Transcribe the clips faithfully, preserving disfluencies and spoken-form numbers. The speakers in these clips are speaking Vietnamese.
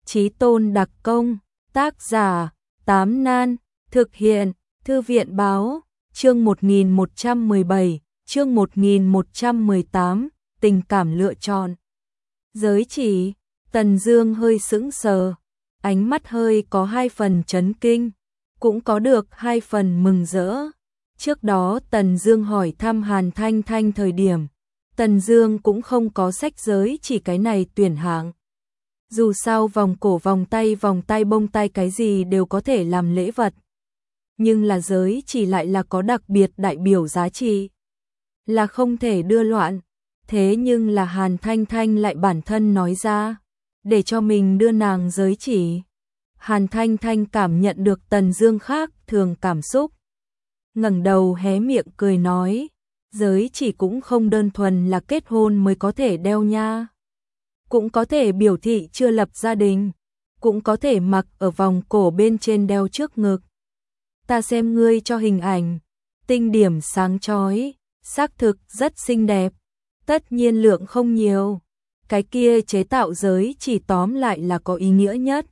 Chí tôn đặc công, tác giả, Tám Nan, thực hiện, Thư viện báo, chương một nghìn một trăm mười bảy, chương một nghìn một trăm mười tám, tình cảm lựa chọn. Giới chỉ, Tần Dương hơi sững sờ, ánh mắt hơi có hai phần chấn kinh, cũng có được hai phần mừng rỡ. Trước đó Tần Dương hỏi thăm Hàn Thanh Thanh thời điểm, Tần Dương cũng không có sách giới chỉ cái này tuyển hạng. Dù sao vòng cổ, vòng tay, vòng tay, bông tai cái gì đều có thể làm lễ vật. Nhưng là giới chỉ lại là có đặc biệt đại biểu giá trị, là không thể đưa loạn. Thế nhưng là Hàn Thanh Thanh lại bản thân nói ra, để cho mình đưa nàng giới chỉ. Hàn Thanh Thanh cảm nhận được Tần Dương khác thường cảm xúc, ngẩng đầu hé miệng cười nói, giới chỉ cũng không đơn thuần là kết hôn mới có thể đeo nha, cũng có thể biểu thị chưa lập gia đình, cũng có thể mặc ở vòng cổ bên trên đeo trước ngực. Ta xem ngươi cho hình ảnh, tinh điểm sáng chói, xác thực rất xinh đẹp, tất nhiên lượng không nhiều, cái kia chế tạo giới chỉ tóm lại là có ý nghĩa nhất.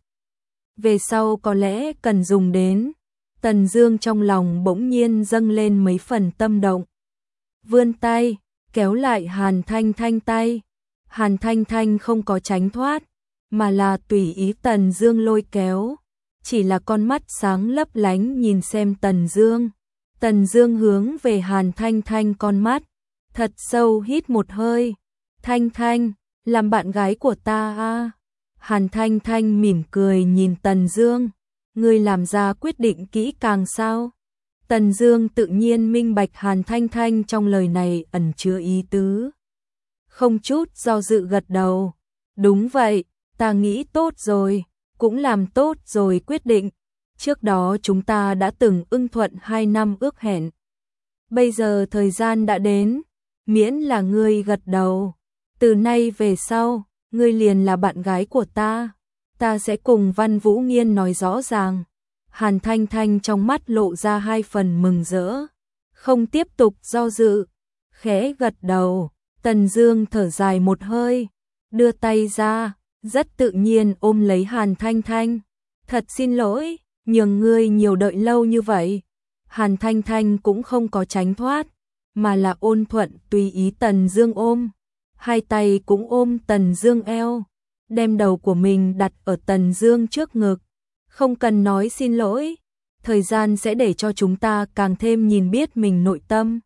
Về sau có lẽ cần dùng đến. Tần Dương trong lòng bỗng nhiên dâng lên mấy phần tâm động, vươn tay kéo lại Hàn Thanh Thanh tay. Hàn Thanh Thanh không có tránh thoát, mà là tùy ý Tần Dương lôi kéo, chỉ là con mắt sáng lấp lánh nhìn xem Tần Dương. Tần Dương hướng về Hàn Thanh Thanh con mắt, thật sâu hít một hơi. Thanh Thanh, làm bạn gái của ta a. Hàn Thanh Thanh mỉm cười nhìn Tần Dương, ngươi làm ra quyết định kỹ càng sao? Tần Dương tự nhiên minh bạch Hàn Thanh Thanh trong lời này ẩn chứa ý tứ, không chút do dự gật đầu. Đúng vậy, ta nghĩ tốt rồi, cũng làm tốt rồi quyết định. Trước đó chúng ta đã từng ưng thuận hai năm ước hẹn. Bây giờ thời gian đã đến, miễn là ngươi gật đầu, từ nay về sau, ngươi liền là bạn gái của ta. Ta sẽ cùng Văn Vũ Nghiên nói rõ ràng. Hàn Thanh Thanh trong mắt lộ ra hai phần mừng rỡ, không tiếp tục do dự, khẽ gật đầu. Tần Dương thở dài một hơi, đưa tay ra, rất tự nhiên ôm lấy Hàn Thanh Thanh. Thật xin lỗi, nhường ngươi nhiều đợi lâu như vậy. Hàn Thanh Thanh cũng không có tránh thoát, mà là ôn thuận tùy ý Tần Dương ôm, hai tay cũng ôm Tần Dương eo, đem đầu của mình đặt ở Tần Dương trước ngực. Không cần nói xin lỗi, thời gian sẽ để cho chúng ta càng thêm nhìn biết mình nội tâm.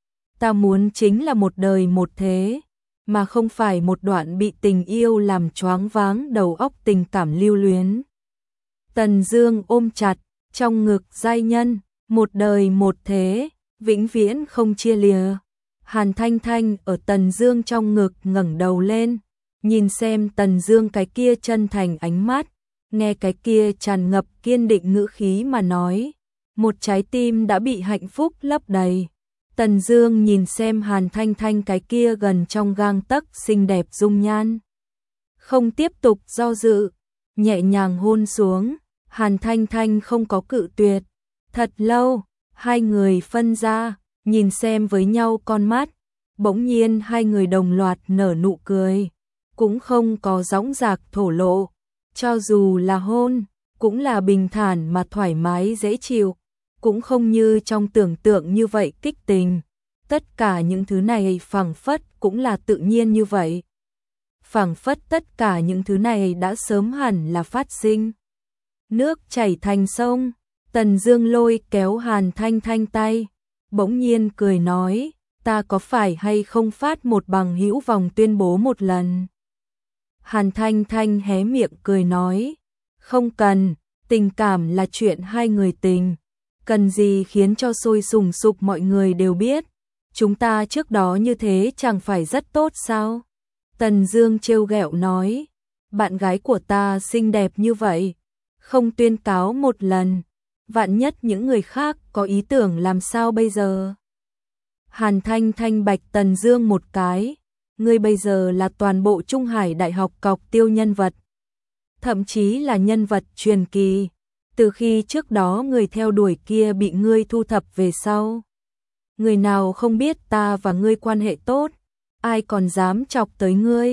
Ta muốn chính là một đời một thế, mà không phải một đoạn bị tình yêu làm choáng váng đầu óc tình cảm lưu luyến. Tần Dương ôm chặt, trong ngực giai nhân, một đời một thế, vĩnh viễn không chia lìa. Hàn Thanh Thanh ở Tần Dương trong ngực ngẩng đầu lên, nhìn xem Tần Dương cái kia chân thành ánh mắt, nghe cái kia tràn ngập kiên định ngữ khí mà nói, một trái tim đã bị hạnh phúc lấp đầy. Tần Dương nhìn xem Hàn Thanh Thanh cái kia gần trong gang tấc xinh đẹp dung nhan, không tiếp tục do dự, nhẹ nhàng hôn xuống. Hàn Thanh Thanh không có cự tuyệt. Thật lâu, hai người phân ra, nhìn xem với nhau con mắt, bỗng nhiên hai người đồng loạt nở nụ cười, cũng không có dõng dạc thổ lộ, cho dù là hôn, cũng là bình thản mà thoải mái dễ chịu, cũng không như trong tưởng tượng như vậy kích tình. Tất cả những thứ này phảng phất cũng là tự nhiên như vậy. Phảng phất tất cả những thứ này đã sớm hẳn là phát sinh. Nước chảy thành sông, Tần Dương lôi kéo Hàn Thanh Thanh tay, bỗng nhiên cười nói, ta có phải hay không phát một bằng hữu vòng tuyên bố một lần? Hàn Thanh Thanh hé miệng cười nói, không cần, tình cảm là chuyện hai người tình, cần gì khiến cho sôi sùng sục mọi người đều biết, chúng ta trước đó như thế chẳng phải rất tốt sao? Tần Dương trêu ghẹo nói, bạn gái của ta xinh đẹp như vậy, không tuyên cáo một lần, vạn nhất những người khác có ý tưởng làm sao bây giờ? Hàn Thanh Thanh bạch Tần Dương một cái, ngươi bây giờ là toàn bộ Trung Hải Đại học cọc tiêu nhân vật, thậm chí là nhân vật truyền kỳ, từ khi trước đó người theo đuổi kia bị ngươi thu thập về sau. Người nào không biết ta và ngươi quan hệ tốt, ai còn dám chọc tới ngươi?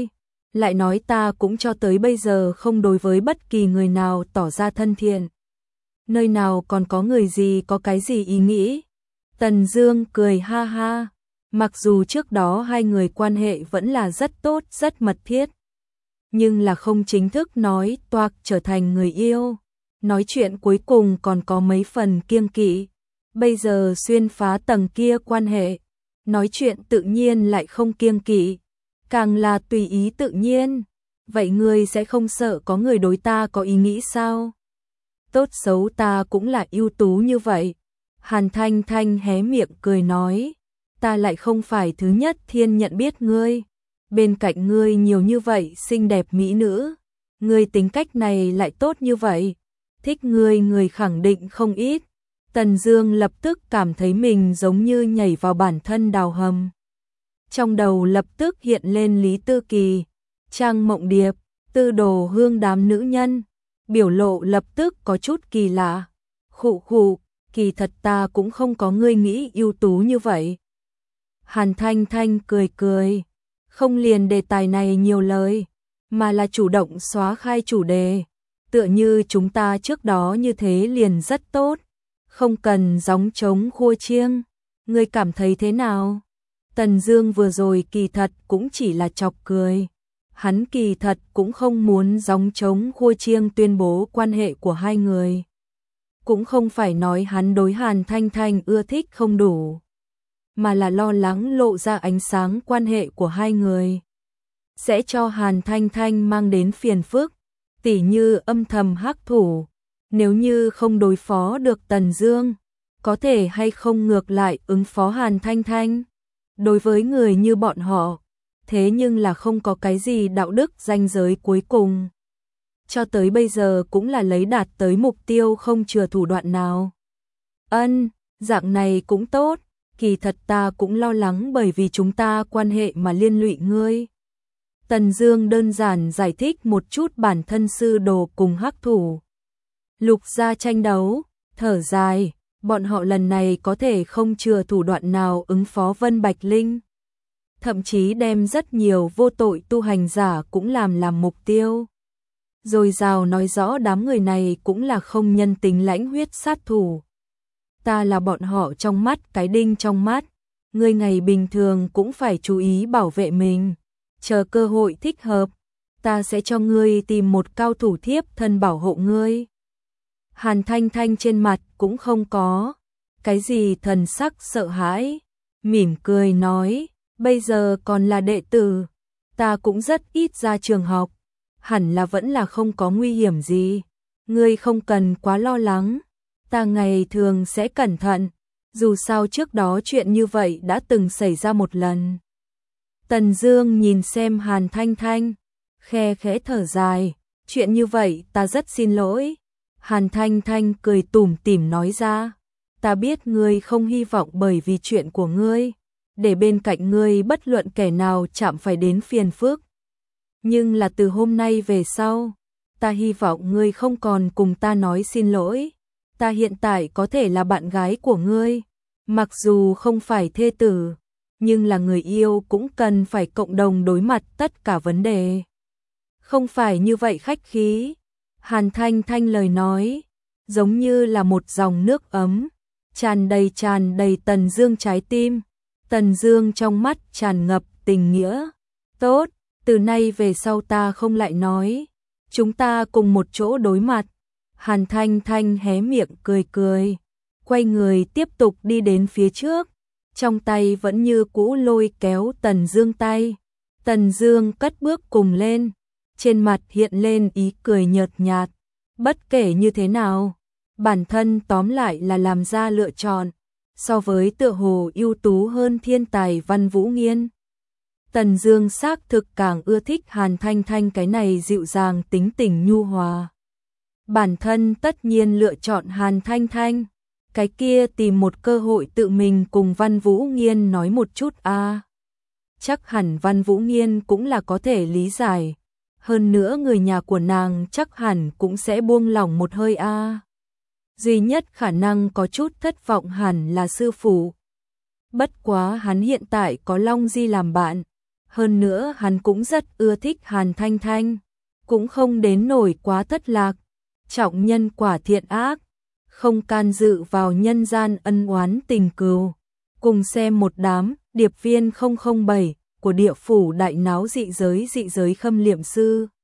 lại nói ta cũng cho tới bây giờ không đối với bất kỳ người nào tỏ ra thân thiện. Nơi nào còn có người gì có cái gì ý nghĩ. Tần Dương cười ha ha, mặc dù trước đó hai người quan hệ vẫn là rất tốt, rất mật thiết, nhưng là không chính thức nói toạc trở thành người yêu. Nói chuyện cuối cùng còn có mấy phần kiêng kỵ. Bây giờ xuyên phá tầng kia quan hệ, nói chuyện tự nhiên lại không kiêng kỵ, càng là tùy ý tự nhiên. Vậy ngươi sẽ không sợ có người đối ta có ý nghĩ sao? Tốt xấu ta cũng là ưu tú như vậy. Hàn Thanh Thanh hé miệng cười nói, ta lại không phải thứ nhất thiên nhận biết ngươi. Bên cạnh ngươi nhiều như vậy xinh đẹp mỹ nữ, ngươi tính cách này lại tốt như vậy, thích ngươi người khẳng định không ít. Tần Dương lập tức cảm thấy mình giống như nhảy vào bản thân đào hầm. Trong đầu lập tức hiện lên Lý Tư Kỳ, Trang Mộng Điệp, Tư Đồ Hương đám nữ nhân, biểu lộ lập tức có chút kỳ lạ. Khụ khụ, kỳ thật ta cũng không có ngươi nghĩ ưu tú như vậy. Hàn Thanh Thanh cười cười, không liền đề tài này nhiều lời, mà là chủ động xóa khai chủ đề. Tựa như chúng ta trước đó như thế liền rất tốt, không cần gióng trống khua chiêng. Ngươi cảm thấy thế nào? Tần Dương vừa rồi kỳ thật cũng chỉ là chọc cười. Hắn kỳ thật cũng không muốn gióng trống khua chiêng tuyên bố quan hệ của hai người. Cũng không phải nói hắn đối Hàn Thanh Thanh ưa thích không đủ, mà là lo lắng lộ ra ánh sáng quan hệ của hai người sẽ cho Hàn Thanh Thanh mang đến phiền phức, tỉ như âm thầm hắc thủ. Nếu như không đối phó được Tần Dương, có thể hay không ngược lại ứng phó Hàn Thanh Thanh. Đối với người như bọn họ, thế nhưng là không có cái gì đạo đức ranh giới cuối cùng. Cho tới bây giờ cũng là lấy đạt tới mục tiêu không chừa thủ đoạn nào. Ân, dạng này cũng tốt, kỳ thật ta cũng lo lắng bởi vì chúng ta quan hệ mà liên lụy ngươi. Tần Dương đơn giản giải thích một chút bản thân sư đồ cùng hắc thủ Lục gia tranh đấu, thở dài, bọn họ lần này có thể không chừa thủ đoạn nào ứng phó Vân Bạch Linh. Thậm chí đem rất nhiều vô tội tu hành giả cũng làm làm mục tiêu. Rồi rào nói rõ đám người này cũng là không nhân tính lãnh huyết sát thủ. Ta là bọn họ trong mắt cái đinh trong mắt, ngươi ngày bình thường cũng phải chú ý bảo vệ mình. Chờ cơ hội thích hợp, ta sẽ cho ngươi tìm một cao thủ thiếp thân bảo hộ ngươi. Hàn Thanh Thanh trên mặt cũng không có cái gì thần sắc sợ hãi, mỉm cười nói, bây giờ còn là đệ tử, ta cũng rất ít ra trường học, hẳn là vẫn là không có nguy hiểm gì, ngươi không cần quá lo lắng, ta ngày thường sẽ cẩn thận, dù sao trước đó chuyện như vậy đã từng xảy ra một lần. Tần Dương nhìn xem Hàn Thanh Thanh, khe khẽ thở dài, chuyện như vậy ta rất xin lỗi. Hàn Thanh Thanh cười tủm tỉm nói ra, ta biết ngươi không hy vọng bởi vì chuyện của ngươi, để bên cạnh ngươi bất luận kẻ nào chạm phải đến phiền phức. Nhưng là từ hôm nay về sau, ta hy vọng ngươi không còn cùng ta nói xin lỗi. Ta hiện tại có thể là bạn gái của ngươi, mặc dù không phải thê tử, nhưng là người yêu cũng cần phải cộng đồng đối mặt tất cả vấn đề. Không phải như vậy khách khí. Hàn Thanh Thanh lời nói, giống như là một dòng nước ấm, tràn đầy tràn đầy Tần Dương trái tim. Tần Dương trong mắt tràn ngập tình nghĩa. Tốt, từ nay về sau ta không lại nói, chúng ta cùng một chỗ đối mặt. Hàn Thanh Thanh hé miệng cười cười, quay người tiếp tục đi đến phía trước, trong tay vẫn như cũ lôi kéo Tần Dương tay. Tần Dương cất bước cùng lên, trên mặt hiện lên ý cười nhợt nhạt. Bất kể như thế nào, bản thân tóm lại là làm ra lựa chọn, so với tựa hồ ưu tú hơn thiên tài Văn Vũ Nghiên. Tần Dương xác thực càng ưa thích Hàn Thanh Thanh cái này dịu dàng tính tình nhu hòa. Bản thân tất nhiên lựa chọn Hàn Thanh Thanh, cái kia tìm một cơ hội tự mình cùng Văn Vũ Nghiên nói một chút a. À. Chắc hẳn Văn Vũ Nghiên cũng là có thể lý giải. Hơn nữa người nhà của nàng chắc hẳn cũng sẽ buông lỏng một hơi a. À. Duy nhất khả năng có chút thất vọng hẳn là sư phụ. Bất quá hắn hiện tại có Long Di làm bạn, hơn nữa hắn cũng rất ưa thích Hàn Thanh Thanh, cũng không đến nổi quá thất lạc, trọng nhân quả thiện ác, không can dự vào nhân gian ân oán tình cừu. Cùng xem một đám điệp viên không không bảy của địa phủ đại náo dị giới dị giới Khâm Liệm Sư.